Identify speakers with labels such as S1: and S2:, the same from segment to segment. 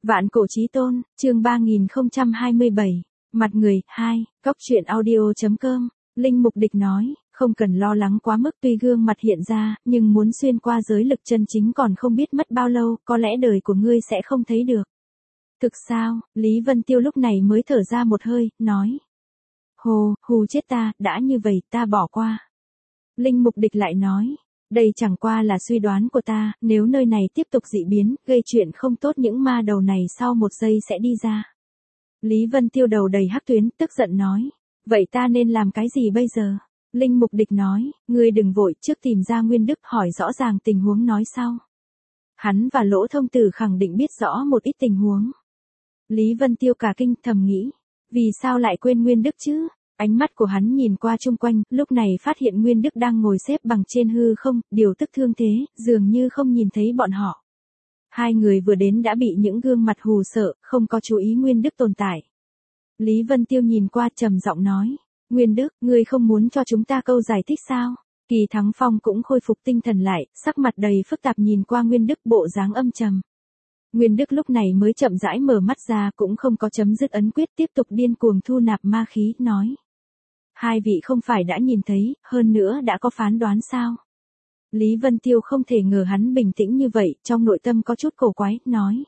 S1: Vạn cổ chí tôn, chương 3027, mặt người, 2, góc truyện audio.com, Linh Mục Địch nói, không cần lo lắng quá mức tuy gương mặt hiện ra, nhưng muốn xuyên qua giới lực chân chính còn không biết mất bao lâu, có lẽ đời của ngươi sẽ không thấy được. Thực sao, Lý Vân Tiêu lúc này mới thở ra một hơi, nói. Hồ, hù chết ta, đã như vậy ta bỏ qua. Linh Mục Địch lại nói. Đây chẳng qua là suy đoán của ta, nếu nơi này tiếp tục dị biến, gây chuyện không tốt những ma đầu này sau một giây sẽ đi ra. Lý Vân Tiêu đầu đầy hắc tuyến, tức giận nói. Vậy ta nên làm cái gì bây giờ? Linh Mục Địch nói, ngươi đừng vội, trước tìm ra Nguyên Đức hỏi rõ ràng tình huống nói sau. Hắn và Lỗ Thông Tử khẳng định biết rõ một ít tình huống. Lý Vân Tiêu cả kinh thầm nghĩ, vì sao lại quên Nguyên Đức chứ? Ánh mắt của hắn nhìn qua chung quanh, lúc này phát hiện Nguyên Đức đang ngồi xếp bằng trên hư không, điều tức thương thế, dường như không nhìn thấy bọn họ. Hai người vừa đến đã bị những gương mặt hù sợ, không có chú ý Nguyên Đức tồn tại. Lý Vân Tiêu nhìn qua trầm giọng nói, Nguyên Đức, ngươi không muốn cho chúng ta câu giải thích sao? Kỳ Thắng Phong cũng khôi phục tinh thần lại, sắc mặt đầy phức tạp nhìn qua Nguyên Đức bộ dáng âm trầm. Nguyên Đức lúc này mới chậm rãi mở mắt ra cũng không có chấm dứt ấn quyết tiếp tục điên cuồng thu nạp ma khí, nói. Hai vị không phải đã nhìn thấy, hơn nữa đã có phán đoán sao? Lý Vân Tiêu không thể ngờ hắn bình tĩnh như vậy, trong nội tâm có chút cổ quái, nói.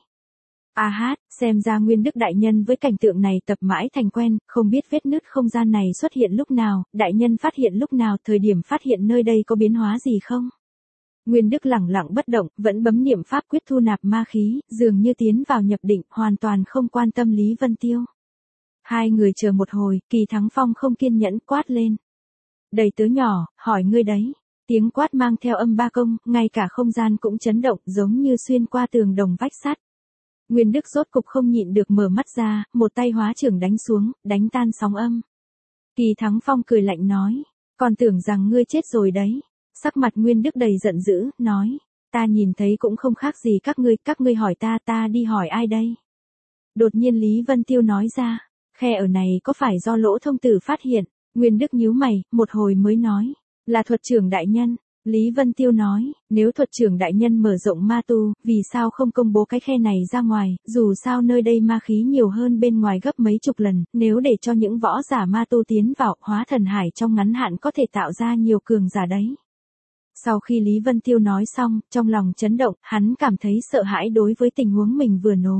S1: A hát, xem ra Nguyên Đức đại nhân với cảnh tượng này tập mãi thành quen, không biết vết nứt không gian này xuất hiện lúc nào, đại nhân phát hiện lúc nào, thời điểm phát hiện nơi đây có biến hóa gì không? Nguyên Đức lẳng lặng bất động, vẫn bấm niệm pháp quyết thu nạp ma khí, dường như tiến vào nhập định, hoàn toàn không quan tâm Lý Vân Tiêu. Hai người chờ một hồi, Kỳ Thắng Phong không kiên nhẫn quát lên. Đầy tớ nhỏ, hỏi ngươi đấy. Tiếng quát mang theo âm ba công, ngay cả không gian cũng chấn động, giống như xuyên qua tường đồng vách sắt. Nguyên Đức rốt cục không nhịn được mở mắt ra, một tay hóa trưởng đánh xuống, đánh tan sóng âm. Kỳ Thắng Phong cười lạnh nói, còn tưởng rằng ngươi chết rồi đấy. Sắc mặt Nguyên Đức đầy giận dữ, nói, ta nhìn thấy cũng không khác gì các ngươi hỏi ta đi hỏi ai đây? Đột nhiên Lý Vân Tiêu nói ra, khe ở này có phải do Lỗ Thông Tử phát hiện? Nguyên Đức nhíu mày, một hồi mới nói, là thuật trưởng đại nhân. Lý Vân Tiêu nói, nếu thuật trưởng đại nhân mở rộng ma tu, vì sao không công bố cái khe này ra ngoài, dù sao nơi đây ma khí nhiều hơn bên ngoài gấp mấy chục lần, nếu để cho những võ giả ma tu tiến vào, hóa thần hải trong ngắn hạn có thể tạo ra nhiều cường giả đấy. Sau khi Lý Vân Tiêu nói xong, trong lòng chấn động, hắn cảm thấy sợ hãi đối với tình huống mình vừa nố.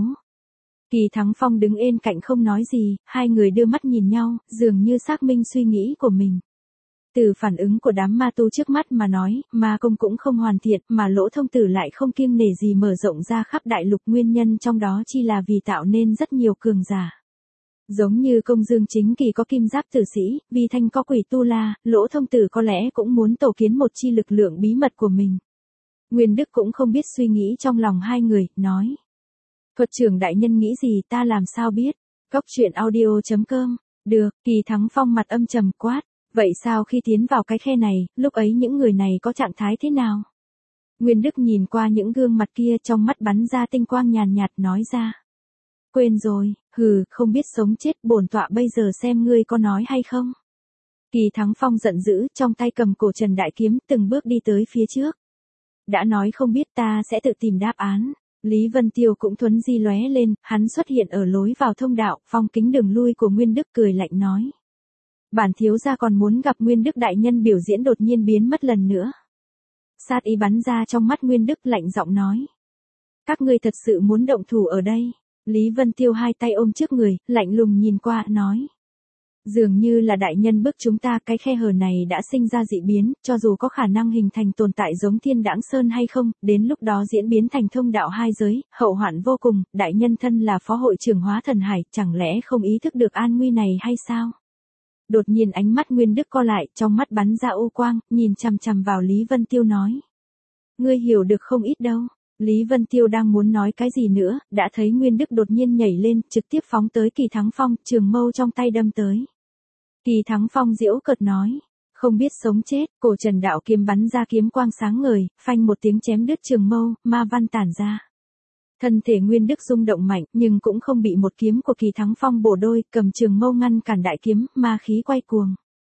S1: Kỳ Thắng Phong đứng bên cạnh không nói gì, hai người đưa mắt nhìn nhau, dường như xác minh suy nghĩ của mình. Từ phản ứng của đám ma tu trước mắt mà nói, ma công cũng không hoàn thiện, mà Lỗ Thông Tử lại không kiêng nể gì mở rộng ra khắp đại lục, nguyên nhân trong đó chi là vì tạo nên rất nhiều cường giả. Giống như Công Dương Chính Kỳ có kim giáp tử sĩ, Vi Thanh có quỷ tu la, Lỗ Thông Tử có lẽ cũng muốn tổ kiến một chi lực lượng bí mật của mình. Nguyên Đức cũng không biết suy nghĩ trong lòng hai người, nói. Thuật trưởng đại nhân nghĩ gì ta làm sao biết? Góc truyện audio.com, được, Kỳ Thắng Phong mặt âm trầm quát. Vậy sao khi tiến vào cái khe này, lúc ấy những người này có trạng thái thế nào? Nguyên Đức nhìn qua những gương mặt kia trong mắt bắn ra tinh quang nhàn nhạt nói ra. Quên rồi, hừ, không biết sống chết, bổn tọa bây giờ xem ngươi có nói hay không? Kỳ Thắng Phong giận dữ, trong tay cầm cổ trần đại kiếm, từng bước đi tới phía trước. Đã nói không biết ta sẽ tự tìm đáp án. Lý Vân Tiêu cũng thuấn di lóe lên, hắn xuất hiện ở lối vào thông đạo, phong kính đường lui của Nguyên Đức cười lạnh nói. Bản thiếu gia còn muốn gặp Nguyên Đức đại nhân biểu diễn đột nhiên biến mất lần nữa. Sát ý bắn ra trong mắt Nguyên Đức lạnh giọng nói. Các ngươi thật sự muốn động thủ ở đây. Lý Vân Tiêu hai tay ôm trước người, lạnh lùng nhìn qua, nói. Dường như là đại nhân bức chúng ta, cái khe hở này đã sinh ra dị biến, cho dù có khả năng hình thành tồn tại giống Thiên Đãng Sơn hay không, đến lúc đó diễn biến thành thông đạo hai giới, hậu hoạn vô cùng, đại nhân thân là phó hội trưởng hóa thần hải, chẳng lẽ không ý thức được an nguy này hay sao? Đột nhiên ánh mắt Nguyên Đức co lại, trong mắt bắn ra u quang, nhìn chằm chằm vào Lý Vân Tiêu nói. Ngươi hiểu được không ít đâu. Lý Vân Tiêu đang muốn nói cái gì nữa, đã thấy Nguyên Đức đột nhiên nhảy lên, trực tiếp phóng tới Kỳ Thắng Phong, trường mâu trong tay đâm tới. Kỳ Thắng Phong giễu cợt nói. Không biết sống chết, cổ trần đạo kiếm bắn ra kiếm quang sáng ngời, phanh một tiếng chém đứt trường mâu, ma văn tản ra. Thân thể Nguyên Đức rung động mạnh, nhưng cũng không bị một kiếm của Kỳ Thắng Phong bổ đôi, cầm trường mâu ngăn cản đại kiếm, ma khí quay cuồng.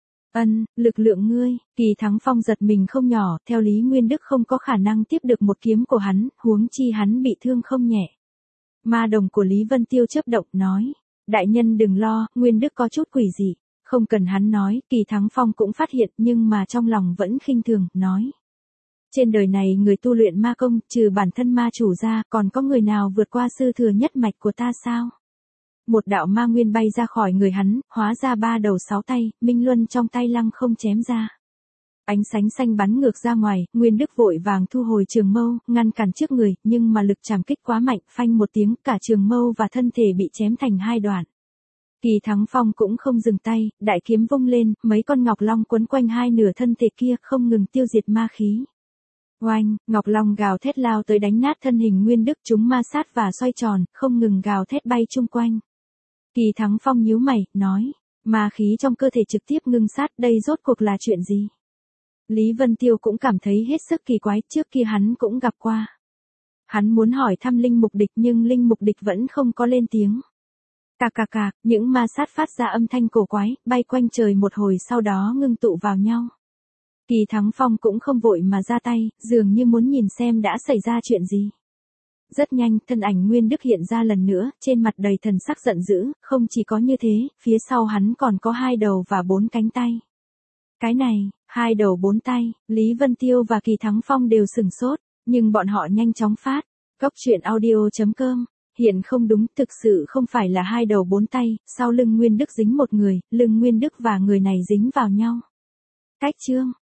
S1: Lực lượng ngươi, Kỳ Thắng Phong giật mình không nhỏ, theo lý Nguyên Đức không có khả năng tiếp được một kiếm của hắn, huống chi hắn bị thương không nhẹ. Ma đồng của Lý Vân Tiêu chớp động nói. Đại nhân đừng lo, Nguyên Đức có chút quỷ dị. Không cần hắn nói, Kỳ Thắng Phong cũng phát hiện nhưng mà trong lòng vẫn khinh thường, nói. Trên đời này người tu luyện ma công, trừ bản thân ma chủ ra, còn có người nào vượt qua sư thừa nhất mạch của ta sao? Một đạo ma nguyên bay ra khỏi người hắn, hóa ra 3 đầu 6 tay, minh luân trong tay lăng không chém ra. Ánh sáng xanh bắn ngược ra ngoài, Nguyên Đức vội vàng thu hồi trường mâu, ngăn cản trước người, nhưng mà lực trảm kích quá mạnh, phanh một tiếng, cả trường mâu và thân thể bị chém thành 2 đoạn. Kỳ Thắng Phong cũng không dừng tay, đại kiếm vung lên, mấy con ngọc long quấn quanh hai nửa thân thể kia, không ngừng tiêu diệt ma khí. Oanh, ngọc long gào thét lao tới đánh nát thân hình Nguyên Đức, chúng ma sát và xoay tròn, không ngừng gào thét bay chung quanh. Kỳ Thắng Phong nhíu mày, nói, ma khí trong cơ thể trực tiếp ngưng sát, đây rốt cuộc là chuyện gì? Lý Vân Tiêu cũng cảm thấy hết sức kỳ quái, trước kia hắn cũng gặp qua. Hắn muốn hỏi thăm Linh Mục Địch nhưng Linh Mục Địch vẫn không có lên tiếng. Cạc cạc cạc, những ma sát phát ra âm thanh cổ quái, bay quanh trời một hồi sau đó ngưng tụ vào nhau. Kỳ Thắng Phong cũng không vội mà ra tay, dường như muốn nhìn xem đã xảy ra chuyện gì. Rất nhanh, thân ảnh Nguyên Đức hiện ra lần nữa, trên mặt đầy thần sắc giận dữ, không chỉ có như thế, phía sau hắn còn có 2 đầu và 4 cánh tay. Cái này, 2 đầu 4 tay, Lý Vân Tiêu và Kỳ Thắng Phong đều sửng sốt, nhưng bọn họ nhanh chóng phát. Goctruyện.audio.com Hiện không đúng, thực sự không phải là 2 đầu 4 tay, sau lưng Nguyên Đức dính một người, lưng Nguyên Đức và người này dính vào nhau. Cách chương